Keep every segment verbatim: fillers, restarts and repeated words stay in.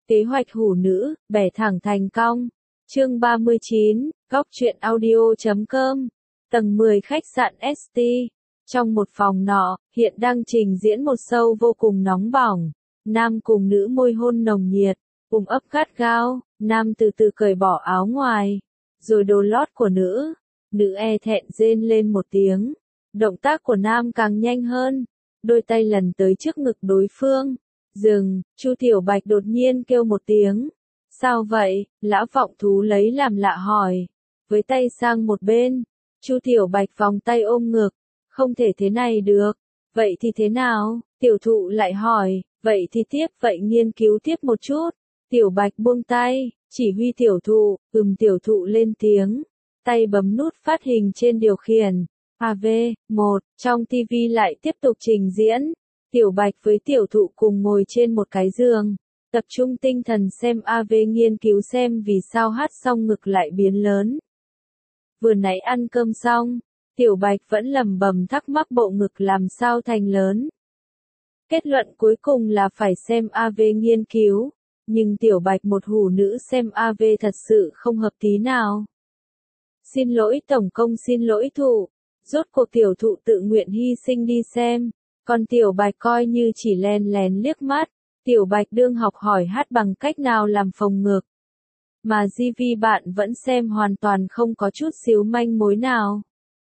Kế hoạch hủ nữ, bẻ thẳng thành cong. Chương ba mươi chín, góc truyện audio chấm com. Tầng mười khách sạn ét tê. Trong một phòng nọ, hiện đang trình diễn một show vô cùng nóng bỏng. Nam cùng nữ môi hôn nồng nhiệt, ôm ấp gắt gao, nam từ từ cởi bỏ áo ngoài, rồi đồ lót của nữ. Nữ e thẹn rên lên một tiếng. Động tác của nam càng nhanh hơn, đôi tay lần tới trước ngực đối phương. Dừng, Chu Tiểu Bạch đột nhiên kêu một tiếng. Sao vậy? Lão vọng thú lấy làm lạ hỏi. Với tay sang một bên, Chu Tiểu Bạch vòng tay ôm ngực. Không thể thế này được. Vậy thì thế nào? Tiểu thụ lại hỏi. Vậy thì tiếp, vậy nghiên cứu tiếp một chút. Tiểu Bạch buông tay, chỉ huy tiểu thụ, ừm tiểu thụ lên tiếng. Tay bấm nút phát hình trên điều khiển. a vê, một, trong ti vi lại tiếp tục trình diễn. Tiểu Bạch với tiểu thụ cùng ngồi trên một cái giường, tập trung tinh thần xem a vê nghiên cứu xem vì sao hát xong ngực lại biến lớn. Vừa nãy ăn cơm xong, Tiểu Bạch vẫn lẩm bẩm thắc mắc bộ ngực làm sao thành lớn. Kết luận cuối cùng là phải xem a vê nghiên cứu, nhưng Tiểu Bạch một hủ nữ xem a vê thật sự không hợp tí nào. Xin lỗi tổng công, xin lỗi thụ, rốt cuộc tiểu thụ tự nguyện hy sinh đi xem. Còn Tiểu Bạch coi như chỉ len lén liếc mắt. Tiểu Bạch đương học hỏi hát bằng cách nào làm phồng ngực. Mà gi vi bạn vẫn xem hoàn toàn không có chút xíu manh mối nào.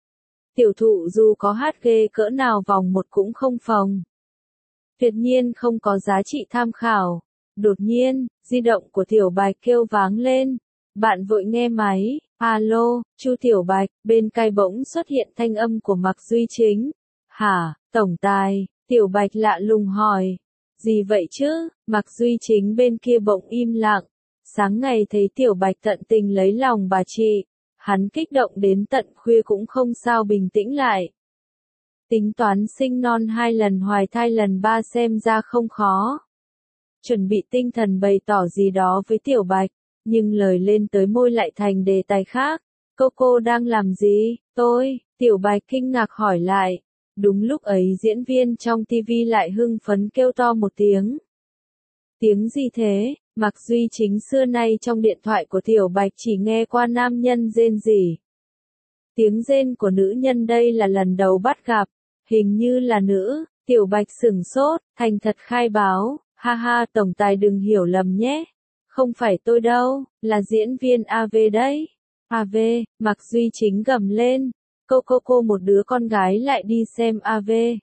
Tiểu thụ dù có hát ghê cỡ nào vòng một cũng không phồng. Tuyệt nhiên không có giá trị tham khảo. Đột nhiên, di động của Tiểu Bạch kêu váng lên. Bạn vội nghe máy. Alo, Chu Tiểu Bạch, bên tai bỗng xuất hiện thanh âm của Mạc Duy Chính. Hả, tổng tài? Tiểu Bạch lạ lùng hỏi. Gì vậy chứ? Mạc Duy Chính bên kia bỗng im lặng. Sáng ngày thấy Tiểu Bạch tận tình lấy lòng bà chị, hắn kích động đến tận khuya cũng không sao bình tĩnh lại. Tính toán sinh non hai lần hoài thai lần ba xem ra không khó. Chuẩn bị tinh thần bày tỏ gì đó với Tiểu Bạch, nhưng lời lên tới môi lại thành đề tài khác. Cô cô đang làm gì? Tôi, Tiểu Bạch kinh ngạc hỏi lại. Đúng lúc ấy diễn viên trong ti vi lại hưng phấn kêu to một tiếng. Tiếng gì thế? Mạc Duy Chính xưa nay trong điện thoại của Tiểu Bạch chỉ nghe qua nam nhân rên rỉ. Tiếng rên của nữ nhân đây là lần đầu bắt gặp, hình như là nữ. Tiểu Bạch sửng sốt, thành thật khai báo, ha ha tổng tài đừng hiểu lầm nhé. Không phải tôi đâu, là diễn viên a vê đấy. a vê, Mạc Duy Chính gầm lên. Cô cô cô một đứa con gái lại đi xem a vê.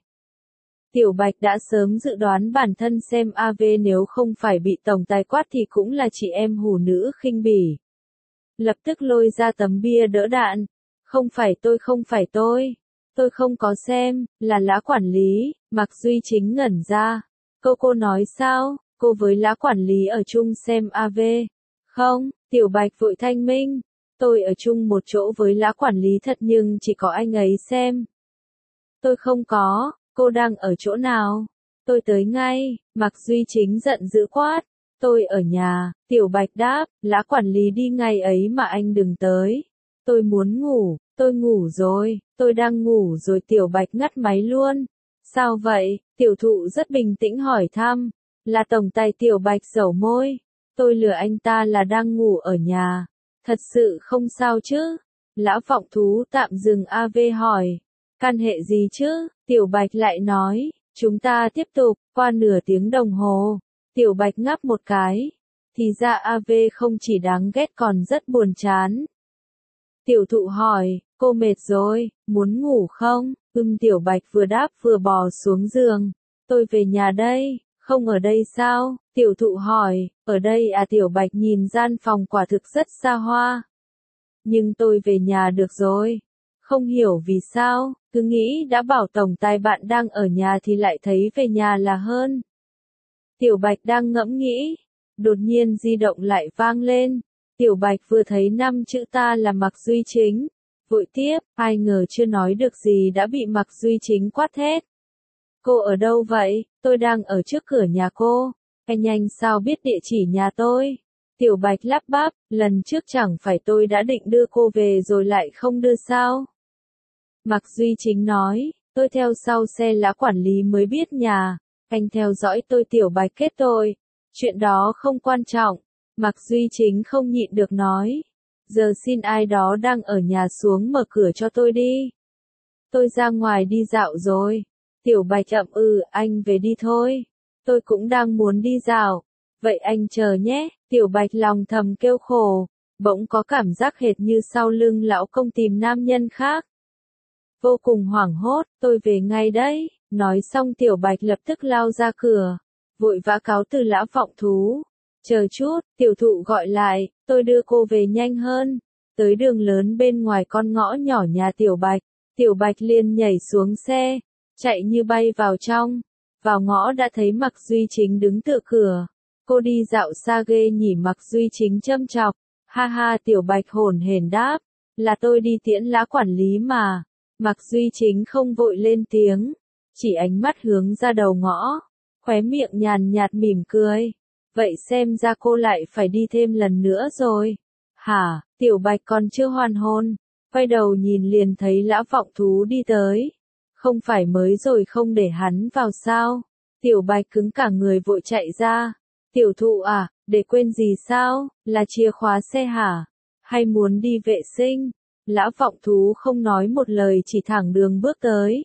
Tiểu Bạch đã sớm dự đoán bản thân xem a vê nếu không phải bị tổng tài quát thì cũng là chị em hủ nữ khinh bỉ. Lập tức lôi ra tấm bia đỡ đạn. Không phải tôi, không phải tôi. Tôi không có xem, là Lã quản lý. Mạc Duy Chính ngẩn ra. Cô cô nói sao? Cô với Lã quản lý ở chung xem a vê. Không, Tiểu Bạch vội thanh minh. Tôi ở chung một chỗ với Lã quản lý thật nhưng chỉ có anh ấy xem. Tôi không có, cô đang ở chỗ nào? Tôi tới ngay, Mạc Duy Chính giận dữ quát. Tôi ở nhà, Tiểu Bạch đáp, Lã quản lý đi ngay ấy mà anh đừng tới. Tôi muốn ngủ, tôi ngủ rồi, tôi đang ngủ rồi. Tiểu Bạch ngắt máy luôn. Sao vậy? Tiểu thụ rất bình tĩnh hỏi thăm. Là tổng tài. Tiểu Bạch dẩu môi. Tôi lừa anh ta là đang ngủ ở nhà. Thật sự không sao chứ? Lão vọng thú tạm dừng a vê hỏi. Can hệ gì chứ? Tiểu Bạch lại nói. Chúng ta tiếp tục, qua nửa tiếng đồng hồ. Tiểu Bạch ngáp một cái. Thì ra a vê không chỉ đáng ghét còn rất buồn chán. Tiểu thụ hỏi, cô mệt rồi, muốn ngủ không? Ừm Tiểu Bạch vừa đáp vừa bò xuống giường. Tôi về nhà đây. Không ở đây sao? Tiểu thụ hỏi, ở đây à? Tiểu Bạch nhìn gian phòng quả thực rất xa hoa. Nhưng tôi về nhà được rồi. Không hiểu vì sao, cứ nghĩ đã bảo tổng tài bạn đang ở nhà thì lại thấy về nhà là hơn. Tiểu Bạch đang ngẫm nghĩ, đột nhiên di động lại vang lên. Tiểu Bạch vừa thấy năm chữ ta là Mạc Duy Chính. Vội tiếp, ai ngờ chưa nói được gì đã bị Mạc Duy Chính quát thét. Cô ở đâu vậy? Tôi đang ở trước cửa nhà cô. Anh nhanh sao biết địa chỉ nhà tôi? Tiểu Bạch lắp bắp, lần trước chẳng phải tôi đã định đưa cô về rồi lại không đưa sao? Mạc Duy Chính nói, tôi theo sau xe Lã quản lý mới biết nhà. Anh theo dõi tôi. Tiểu Bạch kết tội. Chuyện đó không quan trọng. Mạc Duy Chính không nhịn được nói. Giờ xin ai đó đang ở nhà xuống mở cửa cho tôi đi. Tôi ra ngoài đi dạo rồi. Tiểu Bạch chậm ừ, anh về đi thôi. Tôi cũng đang muốn đi dạo. Vậy anh chờ nhé. Tiểu Bạch lòng thầm kêu khổ. Bỗng có cảm giác hệt như sau lưng lão công tìm nam nhân khác. Vô cùng hoảng hốt, tôi về ngay đấy. Nói xong Tiểu Bạch lập tức lao ra cửa. Vội vã cáo từ lão vọng thú. Chờ chút, tiểu thụ gọi lại, tôi đưa cô về nhanh hơn. Tới đường lớn bên ngoài con ngõ nhỏ nhà Tiểu Bạch. Tiểu Bạch liền nhảy xuống xe, chạy như bay vào trong. Vào ngõ đã thấy Mạc Duy Chính đứng tựa cửa. Cô đi dạo xa ghê nhỉ, Mạc Duy Chính châm chọc. Ha ha, Tiểu Bạch hổn hển đáp. Là tôi đi tiễn Lã quản lý mà. Mạc Duy Chính không vội lên tiếng. Chỉ ánh mắt hướng ra đầu ngõ. Khóe miệng nhàn nhạt mỉm cười. Vậy xem ra cô lại phải đi thêm lần nữa rồi. Hả, Tiểu Bạch còn chưa hoàn hồn. Quay đầu nhìn liền thấy Lã Vọng Thú đi tới. Không phải mới rồi không để hắn vào sao? Tiểu Bạch cứng cả người vội chạy ra. Tiểu thụ à, để quên gì sao? Là chìa khóa xe hả? Hay muốn đi vệ sinh? Lã Vọng Thú không nói một lời chỉ thẳng đường bước tới.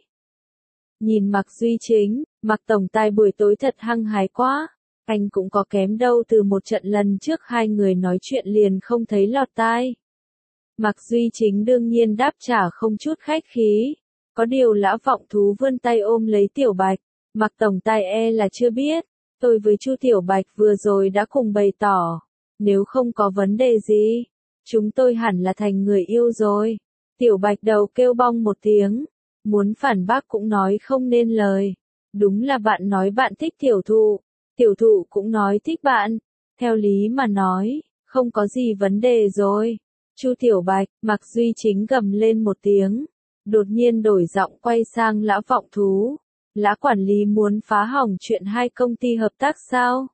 Nhìn Mạc Duy Chính, Mạc Tổng Tài buổi tối thật hăng hái quá. Anh cũng có kém đâu, từ một trận lần trước hai người nói chuyện liền không thấy lọt tai. Mạc Duy Chính đương nhiên đáp trả không chút khách khí. Có điều Lã Vọng Thú vươn tay ôm lấy Tiểu Bạch. Mạc Tổng Tài e là chưa biết. Tôi với Chu Tiểu Bạch vừa rồi đã cùng bày tỏ. Nếu không có vấn đề gì, chúng tôi hẳn là thành người yêu rồi. Tiểu Bạch đầu kêu bong một tiếng. Muốn phản bác cũng nói không nên lời. Đúng là bạn nói bạn thích tiểu thụ. Tiểu thụ cũng nói thích bạn. Theo lý mà nói, không có gì vấn đề rồi. Chu Tiểu Bạch, Mạc Duy Chính gầm lên một tiếng. Đột nhiên đổi giọng quay sang Lã Vọng Thú. Lã quản lý muốn phá hỏng chuyện hai công ty hợp tác sao?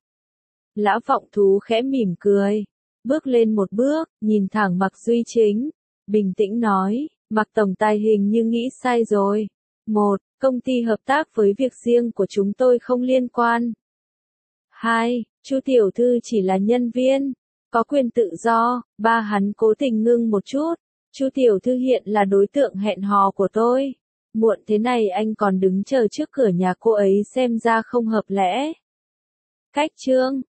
Lã Vọng Thú khẽ mỉm cười. Bước lên một bước, nhìn thẳng Mạc Duy Chính. Bình tĩnh nói, Mạc Tổng Tài hình như nghĩ sai rồi. Một, công ty hợp tác với việc riêng của chúng tôi không liên quan. Hai, Chu Tiểu Thư chỉ là nhân viên, có quyền tự do. Ba, hắn cố tình ngưng một chút. Chu Tiểu Thư hiện là đối tượng hẹn hò của tôi. Muộn thế này anh còn đứng chờ trước cửa nhà cô ấy xem ra không hợp lẽ. Cách chương